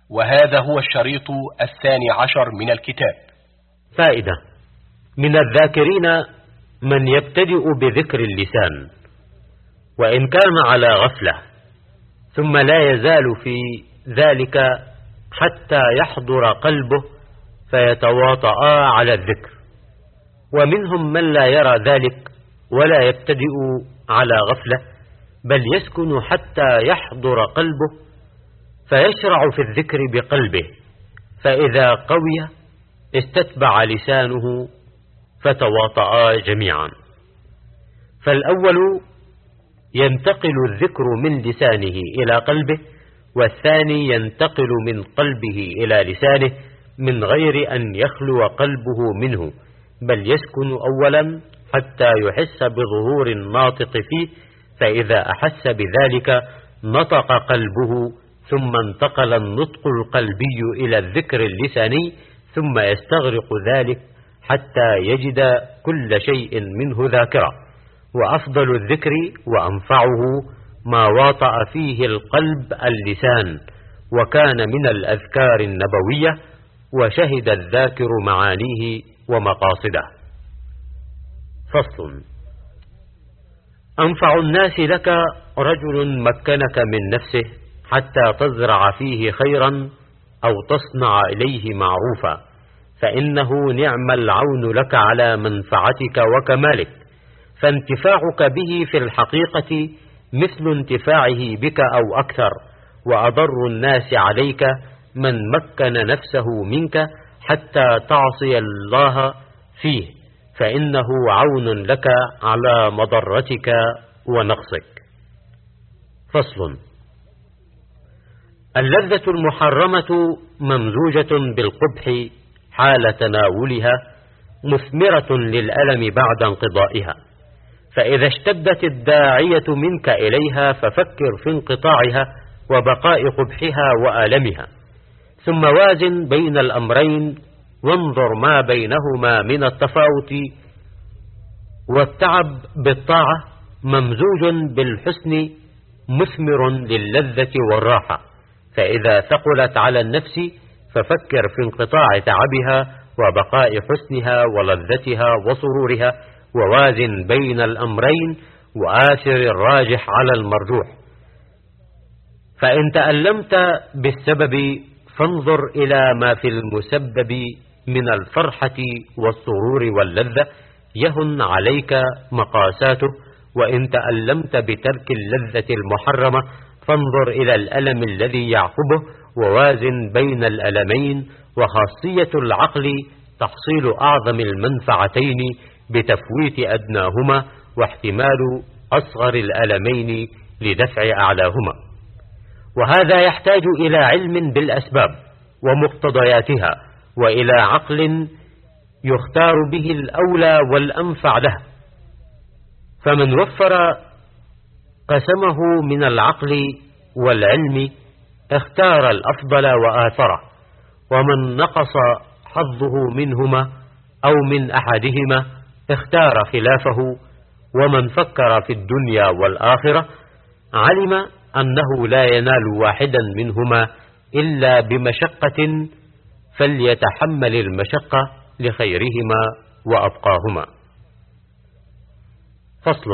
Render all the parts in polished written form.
وهذا هو الشريط 12 من الكتاب. فائدة: من الذاكرين من يبتدئ بذكر اللسان، وإن كان على غفلة، ثم لا يزال في ذلك حتى يحضر قلبه فيتواطأ على الذكر. ومنهم من لا يرى ذلك ولا يبتدئ على غفلة، بل يسكن حتى يحضر قلبه فيشرع في الذكر بقلبه، فإذا قوي استتبع لسانه فتواطأ جميعا. فالأول ينتقل الذكر من لسانه إلى قلبه، والثاني ينتقل من قلبه إلى لسانه من غير أن يخلو قلبه منه، بل يسكن أولا حتى يحس بظهور الناطق فيه، فإذا أحس بذلك نطق قلبه، ثم انتقل النطق القلبي إلى الذكر اللساني، ثم يستغرق ذلك حتى يجد كل شيء منه ذاكرة. وأفضل الذكر وأنفعه ما واطأ فيه القلب اللسان، وكان من الأذكار النبوية، وشهد الذاكر معانيه ومقاصده. فصل: أنفع الناس لك رجل مكنك من نفسه حتى تزرع فيه خيرا أو تصنع إليه معروفا، فإنه نعم العون لك على منفعتك وكمالك، فانتفاعك به في الحقيقة مثل انتفاعه بك أو أكثر. وأضر الناس عليك من مكن نفسه منك حتى تعصي الله فيه، فإنه عون لك على مضرتك ونقصك. فصل: اللذة المحرمة ممزوجة بالقبح حال تناولها، مثمرة للألم بعد انقضائها، فإذا اشتدت الداعية منك إليها ففكر في انقطاعها وبقاء قبحها وآلمها، ثم وازن بين الأمرين، وانظر ما بينهما من التفاوت. والتعب بالطاعة ممزوج بالحسن مثمر للذة والراحة، فإذا ثقلت على النفس ففكر في انقطاع تعبها وبقاء حسنها ولذتها وسرورها، ووازن بين الأمرين، وآثر الراجح على المرجوح. فإن تألمت بالسبب فانظر إلى ما في المسبب من الفرحة والسرور واللذة، يهن عليك مقاساته. وإن تألمت بترك اللذة المحرمة فانظر إلى الألم الذي يعقبه، ووازن بين الألمين. وخاصية العقل تحصيل أعظم المنفعتين بتفويت أدناهما، واحتمال أصغر الألمين لدفع أعلاهما. وهذا يحتاج إلى علم بالأسباب ومقتضياتها، وإلى عقل يختار به الأولى والأنفع له. فمن وفر قسمه من العقل والعلم اختار الأفضل وآثره، ومن نقص حظه منهما أو من أحدهما اختار خلافه. ومن فكر في الدنيا والآخرة علم أنه لا ينال واحدا منهما إلا بمشقة، فليتحمل المشقة لخيرهما وأبقاهما. فصل: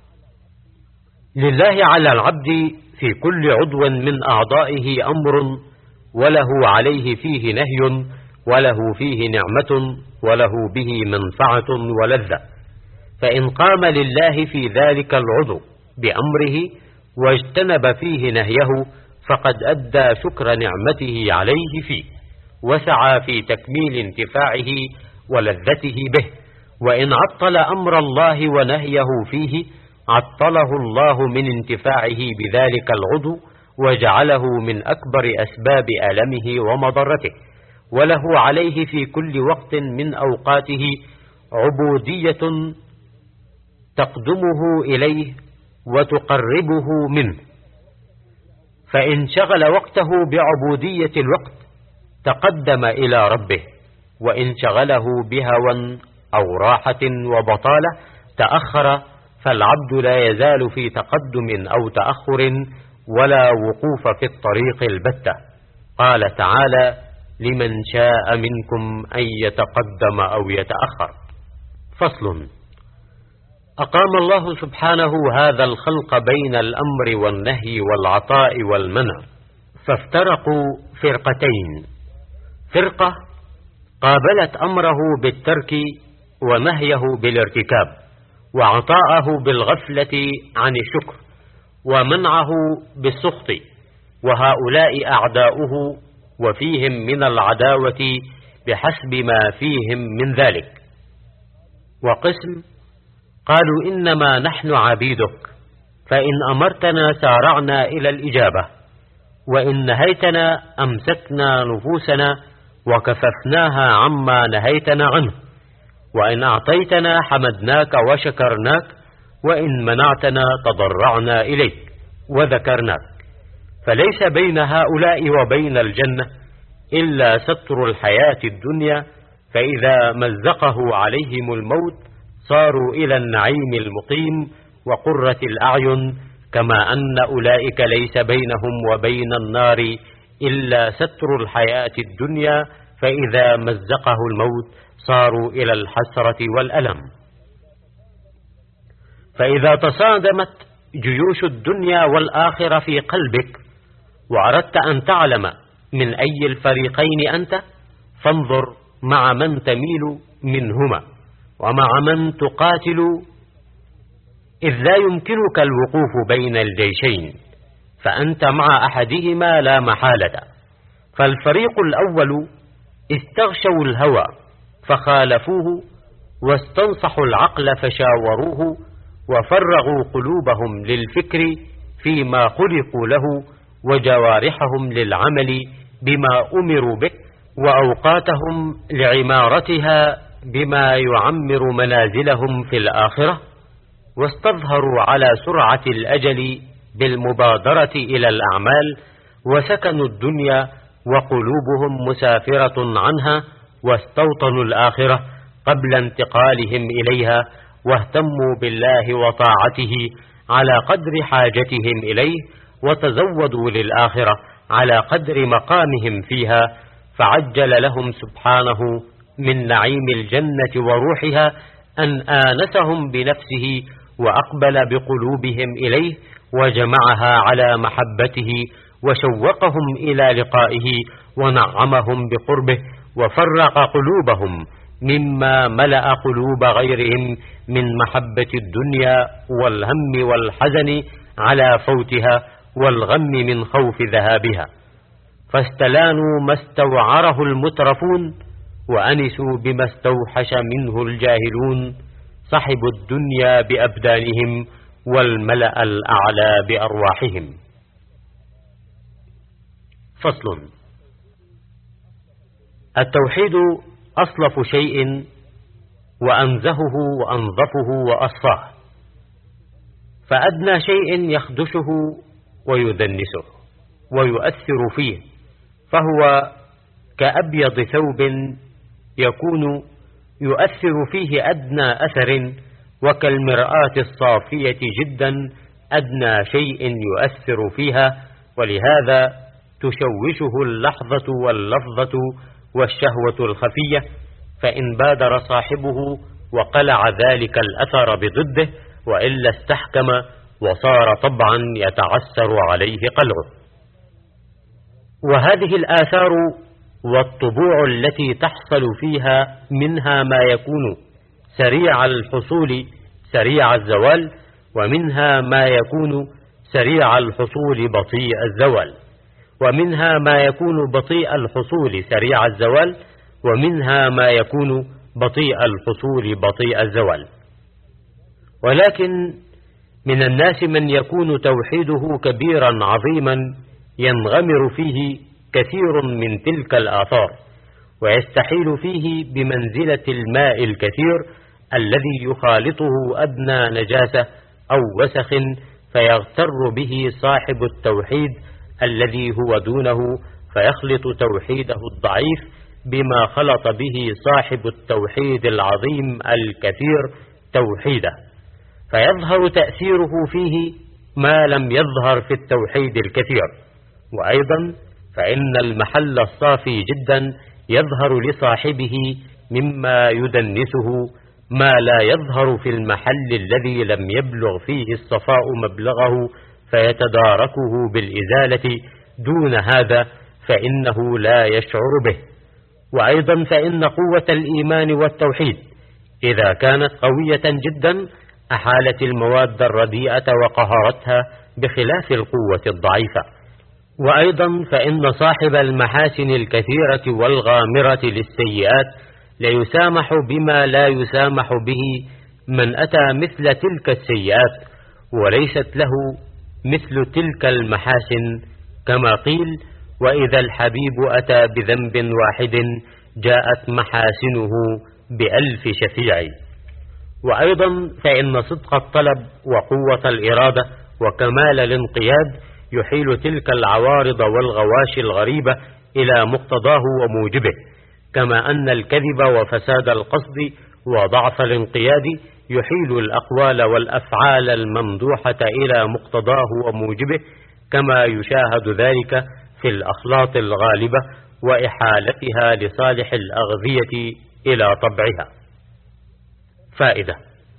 لله على العبد في كل عضو من أعضائه أمر، وله عليه فيه نهي، وله فيه نعمة، وله به منفعة ولذة. فإن قام لله في ذلك العضو بأمره واجتنب فيه نهيه فقد أدى شكر نعمته عليه فيه، وسعى في تكميل انتفاعه ولذته به. وإن عطل أمر الله ونهيه فيه عطله الله من انتفاعه بذلك العضو، وجعله من أكبر أسباب ألمه ومضرته. وله عليه في كل وقت من أوقاته عبودية تقدمه إليه وتقربه منه، فإن شغل وقته بعبودية الوقت تقدم إلى ربه، وإن شغله بهوى أو راحة وبطالة تأخر. فالعبد لا يزال في تقدم أو تأخر، ولا وقوف في الطريق البتة. قال تعالى: لمن شاء منكم أن يتقدم أو يتأخر. فصل. أقام الله سبحانه هذا الخلق بين الأمر والنهي والعطاء والمنع، فافترقوا فرقتين: فرقة قابلت أمره بالترك ونهيه بالارتكاب، وعطاءه بالغفلة عن الشكر، ومنعه بالسخط، وهؤلاء أعداؤه، وفيهم من العداوة بحسب ما فيهم من ذلك. وقسم قالوا: إنما نحن عبيدك، فإن أمرتنا سارعنا إلى الإجابة، وإن نهيتنا أمسكنا نفوسنا وكففناها عما نهيتنا عنه، وإن أعطيتنا حمدناك وشكرناك، وإن منعتنا تضرعنا إليك وذكرناك. فليس بين هؤلاء وبين الجنة إلا ستر الحياة الدنيا، فإذا مزقه عليهم الموت صاروا إلى النعيم المقيم وقرة الأعين، كما أن أولئك ليس بينهم وبين النار إلا ستر الحياة الدنيا، فإذا مزقه الموت صاروا إلى الحسرة والألم. فإذا تصادمت جيوش الدنيا والآخرة في قلبك، وأردت أن تعلم من أي الفريقين أنت، فانظر مع من تميل منهما ومع من تقاتل، إذ لا يمكنك الوقوف بين الجيشين، فأنت مع أحدهما لا محالة. فالفريق الأول استغشوا الهوى فخالفوه، واستنصحوا العقل فشاوروه، وفرغوا قلوبهم للفكر فيما خلقوا له، وجوارحهم للعمل بما أمروا به، وأوقاتهم لعمارتها بما يعمر منازلهم في الآخرة، واستظهروا على سرعة الأجل بالمبادرة إلى الأعمال، وسكنوا الدنيا وقلوبهم مسافرة عنها، واستوطنوا الآخرة قبل انتقالهم إليها، واهتموا بالله وطاعته على قدر حاجتهم إليه، وتزودوا للآخرة على قدر مقامهم فيها، فعجل لهم سبحانه من نعيم الجنة وروحها أن آنسهم بنفسه، وأقبل بقلوبهم إليه، وجمعها على محبته، وشوقهم إلى لقائه، ونعمهم بقربه، وفرق قلوبهم مما ملأ قلوب غيرهم من محبة الدنيا والهم والحزن على فوتها، والغم من خوف ذهابها، فاستلانوا ما استوعره المترفون، وأنسوا بما استوحش منه الجاهلون، صحبوا الدنيا بأبدانهم والملأ الأعلى بأرواحهم. فصل. التوحيد أصلف شيء، وأنزهه وأنظفه وأصفاه، فأدنى شيء يخدشه ويدنسه ويؤثر فيه، فهو كأبيض ثوب يكون يؤثر فيه أدنى أثر، وكالمرآة الصافية جدا أدنى شيء يؤثر فيها، ولهذا تشوشه اللحظة واللفظة والشهوة الخفية، فإن بادر صاحبه وقلع ذلك الأثر بضده، وإلا استحكم وصار طبعا يتعسر عليه قلعه. وهذه الآثار والطبوع التي تحصل فيها منها ما يكون سريع الحصول سريع الزوال، ومنها ما يكون سريع الحصول بطيء الزوال، ومنها ما يكون بطيء الحصول سريع الزوال، ومنها ما يكون بطيء الحصول بطيء الزوال. ولكن من الناس من يكون توحيده كبيرا عظيما ينغمر فيه كثير من تلك الآثار، ويستحيل فيه بمنزلة الماء الكثير الذي يخالطه أدنى نجاسة أو وسخ، فيغتر به صاحب التوحيد الذي هو دونه، فيخلط توحيده الضعيف بما خلط به صاحب التوحيد العظيم الكثير توحيده، فيظهر تأثيره فيه ما لم يظهر في التوحيد الكثير. وأيضا فإن المحل الصافي جدا يظهر لصاحبه مما يدنسه ما لا يظهر في المحل الذي لم يبلغ فيه الصفاء مبلغه فيتداركه بالإزالة، دون هذا فإنه لا يشعر به. وأيضا فإن قوة الإيمان والتوحيد إذا كانت قوية جدا أحالت المواد الرديئة وقهرتها بخلاف القوة الضعيفة. وأيضا فإن صاحب المحاسن الكثيرة والغامرة للسيئات ليسامح بما لا يسامح به من أتى مثل تلك السيئات وليست له مثل تلك المحاسن، كما قيل: وإذا الحبيب أتى بذنب واحد جاءت محاسنه ب1000 شفيع. وأيضا فإن صدق الطلب وقوة الإرادة وكمال الانقياد يحيل تلك العوارض والغواشي الغريبة إلى مقتضاه وموجبه، كما أن الكذب وفساد القصد وضعف الانقياد يحيل الأقوال والأفعال الممدوحة إلى مقتضاه وموجبه، كما يشاهد ذلك في الأخلاط الغالبة وإحالتها لصالح الأغذية إلى طبعها. فائدة: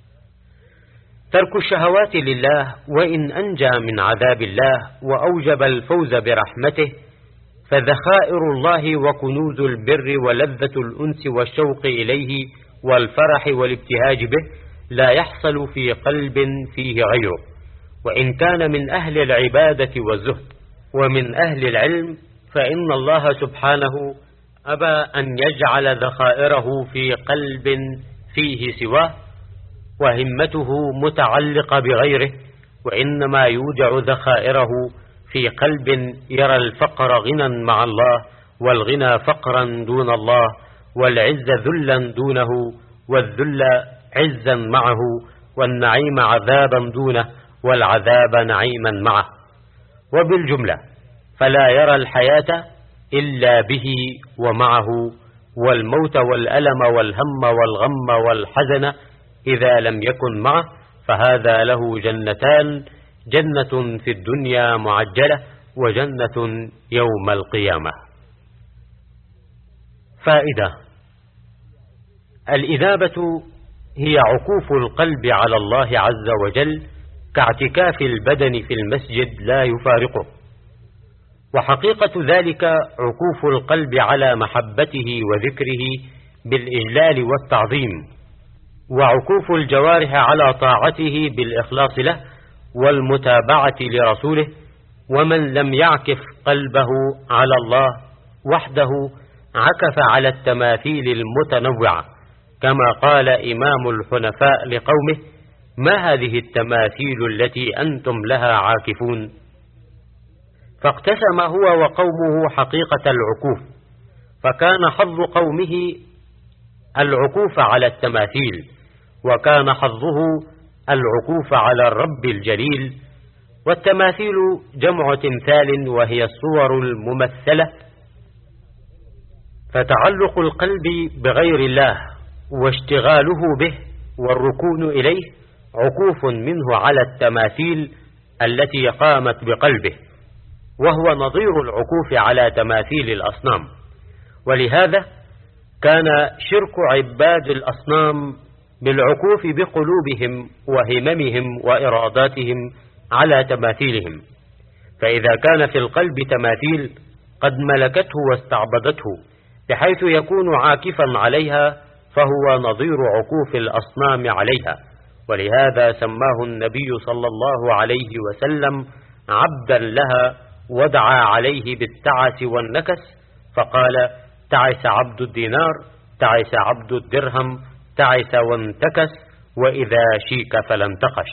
ترك الشهوات لله وإن أنجى من عذاب الله وأوجب الفوز برحمته، فذخائر الله وكنوز البر ولذة الأنس والشوق إليه والفرح والابتهاج به لا يحصل في قلب فيه غيره، وإن كان من أهل العبادة والزهد ومن أهل العلم، فإن الله سبحانه أبى أن يجعل ذخائره في قلب فيه سواه وهمته متعلقة بغيره، وإنما يودع ذخائره في قلب يرى الفقر غنى مع الله، والغنى فقرا دون الله، والعز ذلا دونه، والذل عزا معه، والنعيم عذابا دونه، والعذاب نعيما معه. وبالجملة فلا يرى الحياة إلا به ومعه، والموت والألم والهم والغم والحزن إذا لم يكن معه، فهذا له جنتان: جنة في الدنيا معجلة، وجنة يوم القيامة. فائدة: الإنابة هي عكوف القلب على الله عز وجل كاعتكاف البدن في المسجد لا يفارقه، وحقيقة ذلك عكوف القلب على محبته وذكره بالإجلال والتعظيم، وعكوف الجوارح على طاعته بالإخلاص له والمتابعة لرسوله. ومن لم يعكف قلبه على الله وحده عكف على التماثيل المتنوعة، كما قال إمام الحنفاء لقومه: ما هذه التماثيل التي أنتم لها عاكفون؟ فاقتسم هو وقومه حقيقة العكوف، فكان حظ قومه العكوف على التماثيل، وكان حظه العكوف على الرب الجليل. والتماثيل جمع تمثال، وهي الصور الممثلة، فتعلق القلب بغير الله واشتغاله به والركون إليه عكوف منه على التماثيل التي قامت بقلبه، وهو نظير العكوف على تماثيل الأصنام. ولهذا كان شرك عباد الأصنام بالعكوف بقلوبهم وهممهم وإراداتهم على تماثيلهم، فإذا كان في القلب تماثيل قد ملكته واستعبدته بحيث يكون عاكفا عليها، فهو نظير عكوف الأصنام عليها. ولهذا سماه النبي صلى الله عليه وسلم عبدا لها، ودعا عليه بالتعس والنكس، فقال: تعس عبد الدينار، تعس عبد الدرهم، تعس وانتكس، وإذا شيك فلم تقش.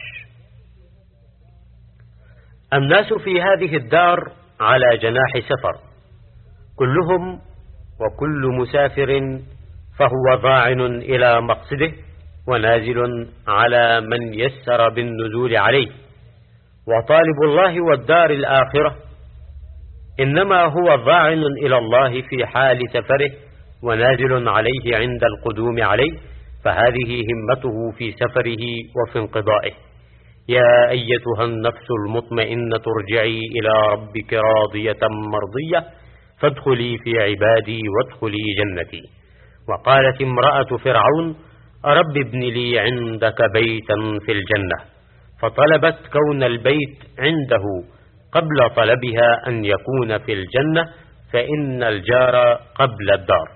الناس في هذه الدار على جناح سفر، كلهم وكل مسافر فهو ضاعن إلى مقصده ونازل على من يسر بالنزول عليه. وطالب الله والدار الآخرة إنما هو ضاعن إلى الله في حال سفره ونازل عليه عند القدوم عليه، فهذه همته في سفره وفي انقضائه. يا أيتها النفس المطمئنة ارجعي إلى ربك راضية مرضية فادخلي في عبادي وادخلي جنتي. وقالت امرأة فرعون رب ابن لي عندك بيتا في الجنة، فطلبت كون البيت عنده قبل طلبها أن يكون في الجنة، فإن الجار قبل الدار.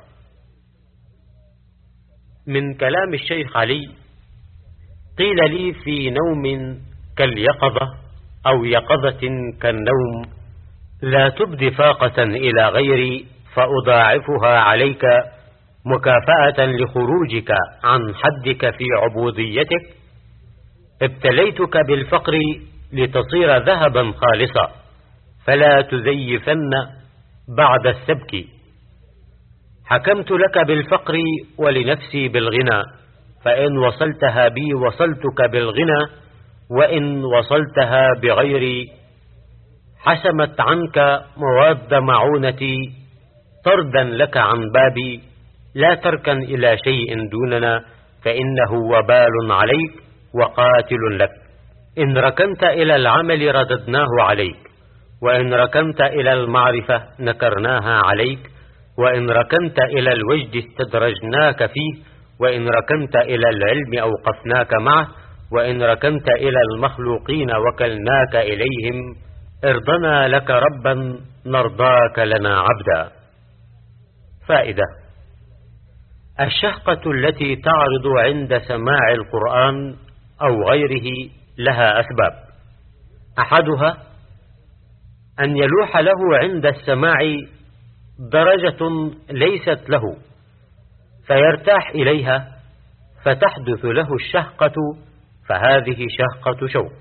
من كلام الشيخ علي: قيل لي في نوم كاليقظة أو يقظة كالنوم لا تبدي فاقة إلى غيري فأضاعفها عليك مكافأة لخروجك عن حدك في عبوديتك. ابتليتك بالفقر لتصير ذهبا خالصا، فلا تزيفن بعد السبك. حكمت لك بالفقر ولنفسي بالغنى، فإن وصلتها بي وصلتك بالغنى، وإن وصلتها بغيري حسمت عنك مواد معونتي طردا لك عن بابي. لا تركن إلى شيء دوننا، فإنه وبال عليك وقاتل لك. إن ركنت إلى العمل رددناه عليك، وإن ركنت إلى المعرفة نكرناها عليك، وإن ركنت إلى الوجد استدرجناك فيه، وإن ركنت إلى العلم أوقفناك معه، وإن ركنت إلى المخلوقين وكلناك إليهم. ارضنا لك ربا نرضاك لنا عبدا. فائدة: الشهقة التي تعرض عند سماع القرآن أو غيره لها أسباب. أحدها أن يلوح له عند السماع درجة ليست له فيرتاح إليها فتحدث له الشهقة، فهذه شهقة شوق.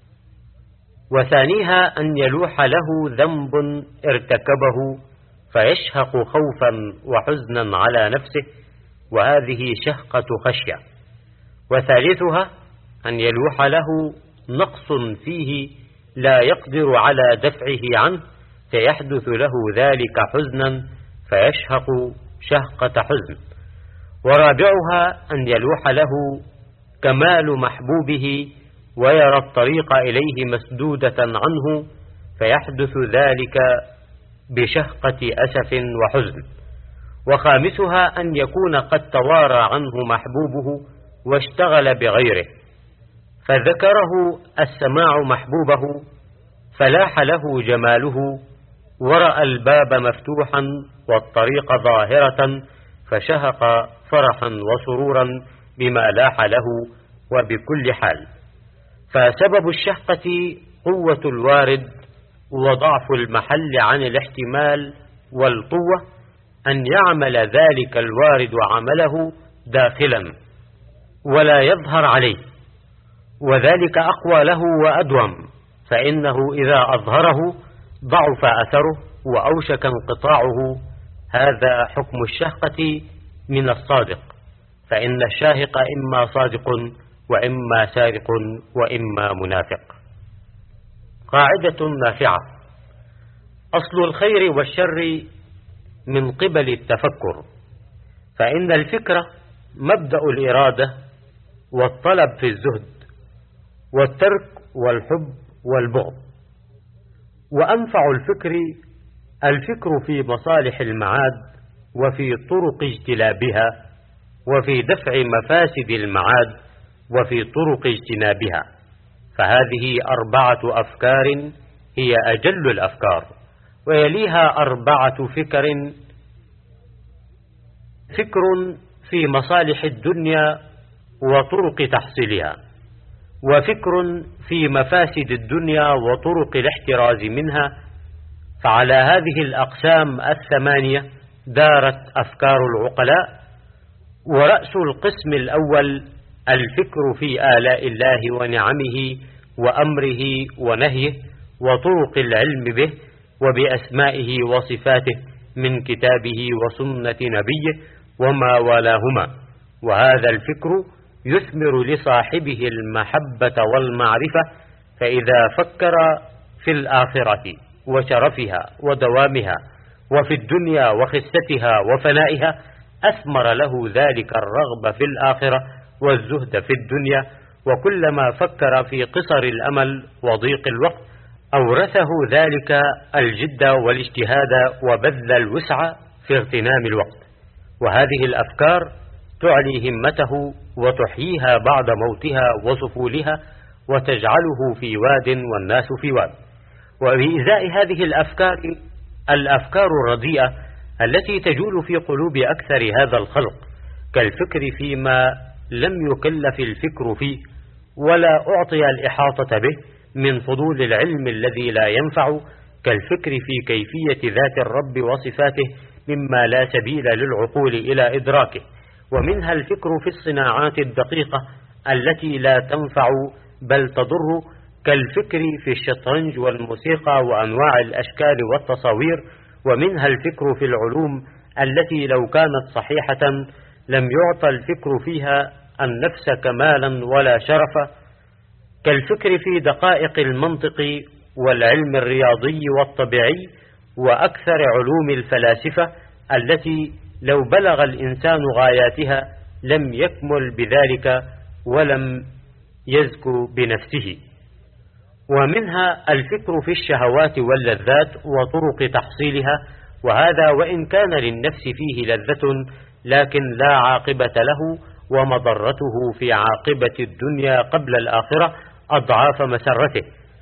وثانيها أن يلوح له ذنب ارتكبه فيشهق خوفا وحزنا على نفسه، وهذه شهقة خشية. وثالثها أن يلوح له نقص فيه لا يقدر على دفعه عنه، فيحدث له ذلك حزنا فيشهق شهقة حزن. ورابعها أن يلوح له كمال محبوبه ويرى الطريق إليه مسدودة عنه، فيحدث ذلك بشهقة أسف وحزن. وخامسها أن يكون قد توارى عنه محبوبه واشتغل بغيره، فذكره السماع محبوبه فلاح له جماله، ورأى الباب مفتوحا والطريق ظاهرة، فشهق فرحا وسرورا بما لاح له وبكل حال. فسبب الشهقة قوة الوارد وضعف المحل عن الاحتمال والقوة، أن يعمل ذلك الوارد عمله داخلا ولا يظهر عليه، وذلك أقوى له وأدوم، فإنه إذا أظهره ضعف أثره وأوشك انقطاعه. هذا حكم الشهقة من الصادق، فإن الشاهق إما صادق وإما سارق وإما منافق. قاعدة نافعة: أصل الخير والشر من قبل التفكر، فإن الفكرة مبدأ الإرادة والطلب في الزهد والترك والحب والبغض. وأنفع الفكر في مصالح المعاد وفي طرق اجتلابها، وفي دفع مفاسد المعاد وفي طرق اجتنابها. فهذه 4 أفكار هي أجل الأفكار، ويليها 4 فكر: فكر في مصالح الدنيا وطرق تحصيلها، وفكر في مفاسد الدنيا وطرق الاحتراز منها. فعلى هذه الأقسام 8 دارت أفكار العقلاء. ورأس القسم الأول الفكر في آلاء الله ونعمه وأمره ونهيه وطرق العلم به وبأسمائه وصفاته من كتابه وسنة نبيه وما والاهما. وهذا الفكر يثمر لصاحبه المحبة والمعرفة، فإذا فكر في الآخرة وشرفها ودوامها وفي الدنيا وخستها وفنائها أثمر له ذلك الرغبة في الآخرة والزهد في الدنيا. وكلما فكر في قصر الأمل وضيق الوقت أورثه ذلك الجد والاجتهاد وبذل الوسع في اغتنام الوقت، وهذه الأفكار تعلي همته وتحييها بعد موتها وسفولها وتجعله في واد والناس في واد. وبإزاء هذه الأفكار الرديئة التي تجول في قلوب أكثر هذا الخلق، كالفكر فيما لم يكلف الفكر فيه ولا أعطي الإحاطة به من فضول العلم الذي لا ينفع، كالفكر في كيفية ذات الرب وصفاته مما لا سبيل للعقول إلى إدراكه، ومنها الفكر في الصناعات الدقيقة التي لا تنفع بل تضر، كالفكر في الشطرنج والموسيقى وأنواع الأشكال والتصاوير، ومنها الفكر في العلوم التي لو كانت صحيحة لم يعطى الفكر فيها النفس كمالا ولا شرفا، كالفكر في دقائق المنطق والعلم الرياضي والطبيعي وأكثر علوم الفلاسفة التي لو بلغ الإنسان غاياتها لم يكمل بذلك ولم يزكو بنفسه. ومنها الفكر في الشهوات واللذات وطرق تحصيلها، وهذا وإن كان للنفس فيه لذة لكن لا عاقبة له، ومضرته في عاقبة الدنيا قبل الآخرة أضعاف مسرته.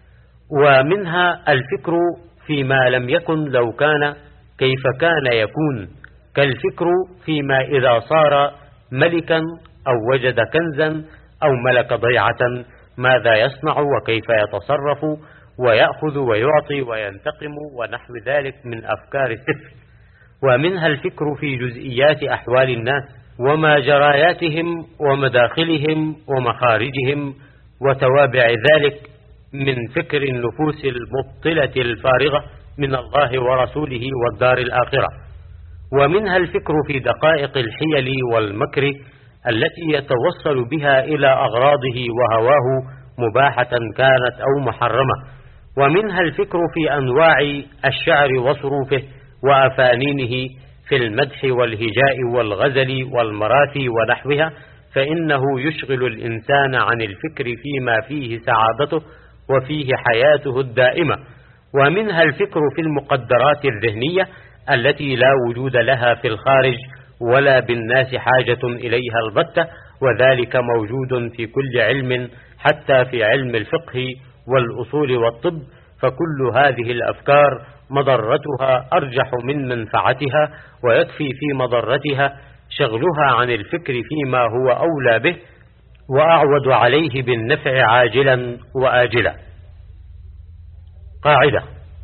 ومنها الفكر فيما لم يكن لو كان كيف كان يكون، كالفكر فيما إذا صار ملكا أو وجد كنزا أو ملك ضيعة ماذا يصنع وكيف يتصرف ويأخذ ويعطي وينتقم ونحو ذلك من أفكار السفل. ومنها الفكر في جزئيات أحوال الناس وما جراياتهم ومداخلهم ومخارجهم وتوابع ذلك من فكر النفوس المبطلة الفارغة من الله ورسوله والدار الآخرة. ومنها الفكر في دقائق الحيل والمكر التي يتوصل بها إلى أغراضه وهواه مباحة كانت أو محرمة. ومنها الفكر في أنواع الشعر وصروفه وأفانينه في المدح والهجاء والغزل والمراثي ونحوها، فإنه يشغل الإنسان عن الفكر فيما فيه سعادته وفيه حياته الدائمة. ومنها الفكر في المقدرات الذهنية التي لا وجود لها في الخارج ولا بالناس حاجة إليها البتة، وذلك موجود في كل علم حتى في علم الفقه والأصول والطب، فكل هذه الأفكار مضرتها أرجح من منفعتها، ويكفي في مضرتها شغلها عن الفكر فيما هو أولى به وأعود عليه بالنفع عاجلا وآجلا. قاعدة: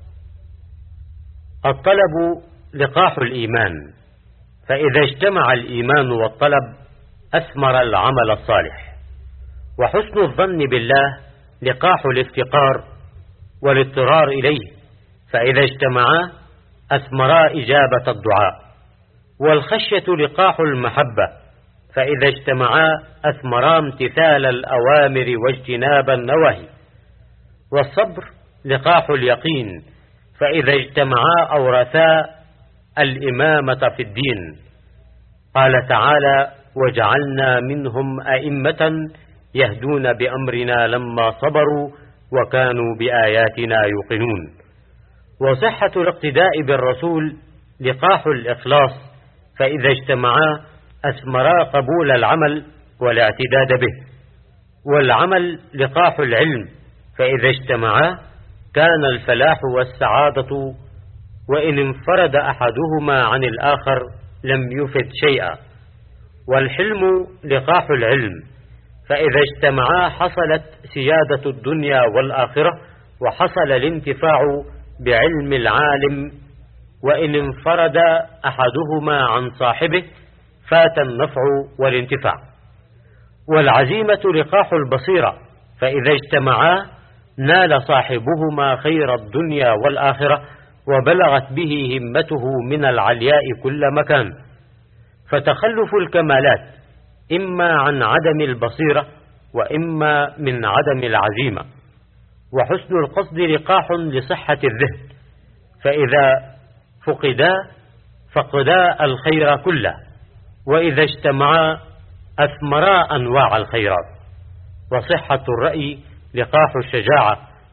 الطلب لقاح الإيمان، فإذا اجتمع الإيمان والطلب أثمر العمل الصالح. وحسن الظن بالله لقاح الافتقار والاضطرار إليه، فإذا اجتمعا أثمرا إجابة الدعاء. والخشية لقاح المحبة، فإذا اجتمعا أثمرا امتثال الأوامر واجتناب النواهي. والصبر لقاح اليقين، فإذا اجتمعا أورثا الإمامة في الدين. قال تعالى: وجعلنا منهم أئمة يهدون بأمرنا لما صبروا وكانوا بآياتنا يوقنون. وصحة الاقتداء بالرسول لقاح الإخلاص، فإذا اجتمعا أثمرا قبول العمل والاعتداد به. والعمل لقاح العلم، فإذا اجتمعا كان الفلاح والسعادة، وإن انفرد أحدهما عن الآخر لم يفد شيئا. والحلم لقاح العلم، فإذا اجتمعا حصلت سيادة الدنيا والآخرة وحصل الانتفاع بعلم العالم، وإن انفرد أحدهما عن صاحبه فات النفع والانتفاع. والعزيمة لقاح البصيرة، فإذا اجتمعا نال صاحبهما خير الدنيا والآخرة وبلغت به همته من العلياء كل مكان. فتخلف الكمالات إما عن عدم البصيرة وإما من عدم العزيمة. وحسن القصد لقاح لصحة الذهن، فإذا فقدا فقدا الخير كله، وإذا اجتمعا أثمرا أنواع الخيرات. وصحة الرأي لقاح الشجاعة،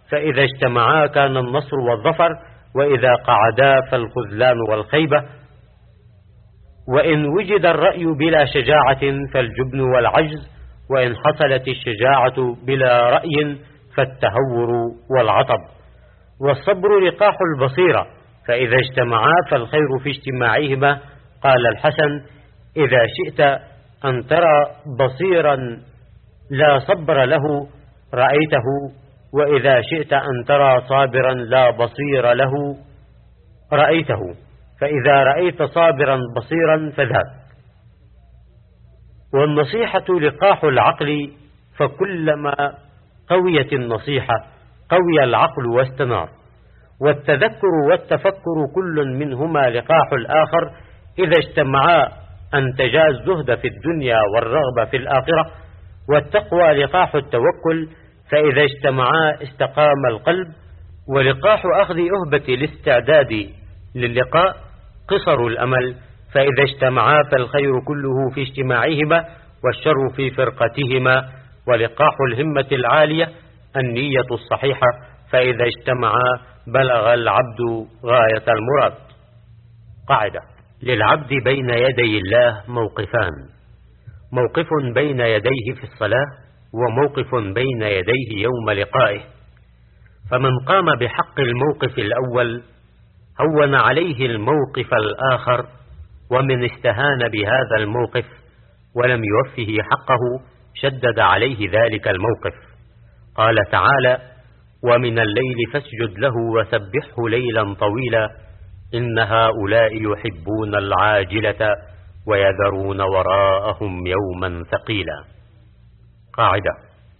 فإذا اجتمعا كان النصر والظفر، وإذا قعدا فالخذلان والخيبة. وإن وجد الرأي بلا شجاعة فالجبن والعجز، وإن حصلت الشجاعة بلا رأي فالتهور والعطب. والصبر لقاح البصيرة، فإذا اجتمعا فالخير في اجتماعهما. قال الحسن: إذا شئت أن ترى بصيرا لا صبر له رأيته، وإذا شئت أن ترى صابرا لا بصير له رأيته، فإذا رأيت صابرا بصيرا فذاك. والنصيحة لقاح العقل، فكلما قويت النصيحة قوي العقل واستنار. والتذكر والتفكر كل منهما لقاح الآخر، إذا اجتمعا أنتجا الزهد في الدنيا والرغبة في الآخرة. والتقوى لقاح التوكل، فإذا اجتمعا استقام القلب. ولقاح أخذ أهبة الاستعداد للقاء قصر الأمل، فإذا اجتمعا فالخير كله في اجتماعهما والشر في فرقتهما. ولقاح الهمة العالية النية الصحيحة، فإذا اجتمعا بلغ العبد غاية المراد. قاعدة: للعبد بين يدي الله موقفان: موقف بين يديه في الصلاة، وموقف بين يديه يوم لقائه. فمن قام بحق الموقف الأول هون عليه الموقف الآخر، ومن استهان بهذا الموقف ولم يوفه حقه شدد عليه ذلك الموقف. قال تعالى: ومن الليل فاسجد له وسبحه ليلا طويلا إن هؤلاء يحبون العاجلة ويذرون وراءهم يوما ثقيلا. قاعدة: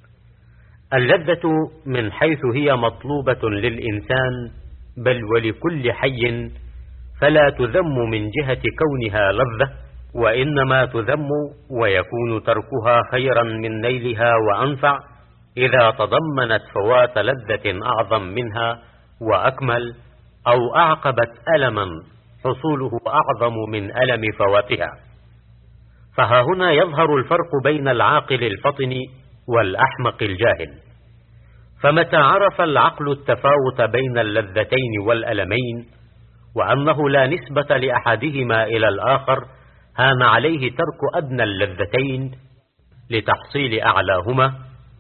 اللذة من حيث هي مطلوبة للإنسان بل ولكل حي، فلا تذم من جهة كونها لذة، وإنما تذم ويكون تركها خيرا من نيلها وأنفع إذا تضمنت فوات لذة أعظم منها وأكمل، أو أعقبت ألما حصوله أعظم من ألم فواتها. فها هنا يظهر الفرق بين العاقل الفطن والأحمق الجاهل. فمتى عرف العقل التفاوت بين اللذتين والألمين، وأنه لا نسبة لأحدهما إلى الآخر، هان عليه ترك أدنى اللذتين لتحصيل أعلاهما،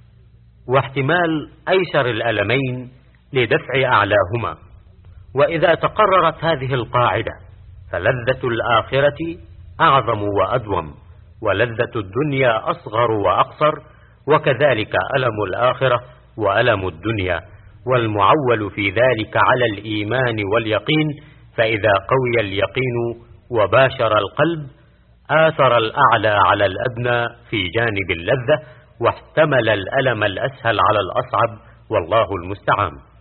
واحتمال أيسر الألمين لدفع أعلاهما. وإذا تقررت هذه القاعدة فلذة الآخرة أعظم وأدوم، ولذة الدنيا أصغر وأقصر، وكذلك ألم الآخرة وألم الدنيا. والمعول في ذلك على الإيمان واليقين، فإذا قوي اليقين وباشر القلب آثر الأعلى على الأدنى في جانب اللذة، واحتمل الألم الأسهل على الأصعب، والله المستعان.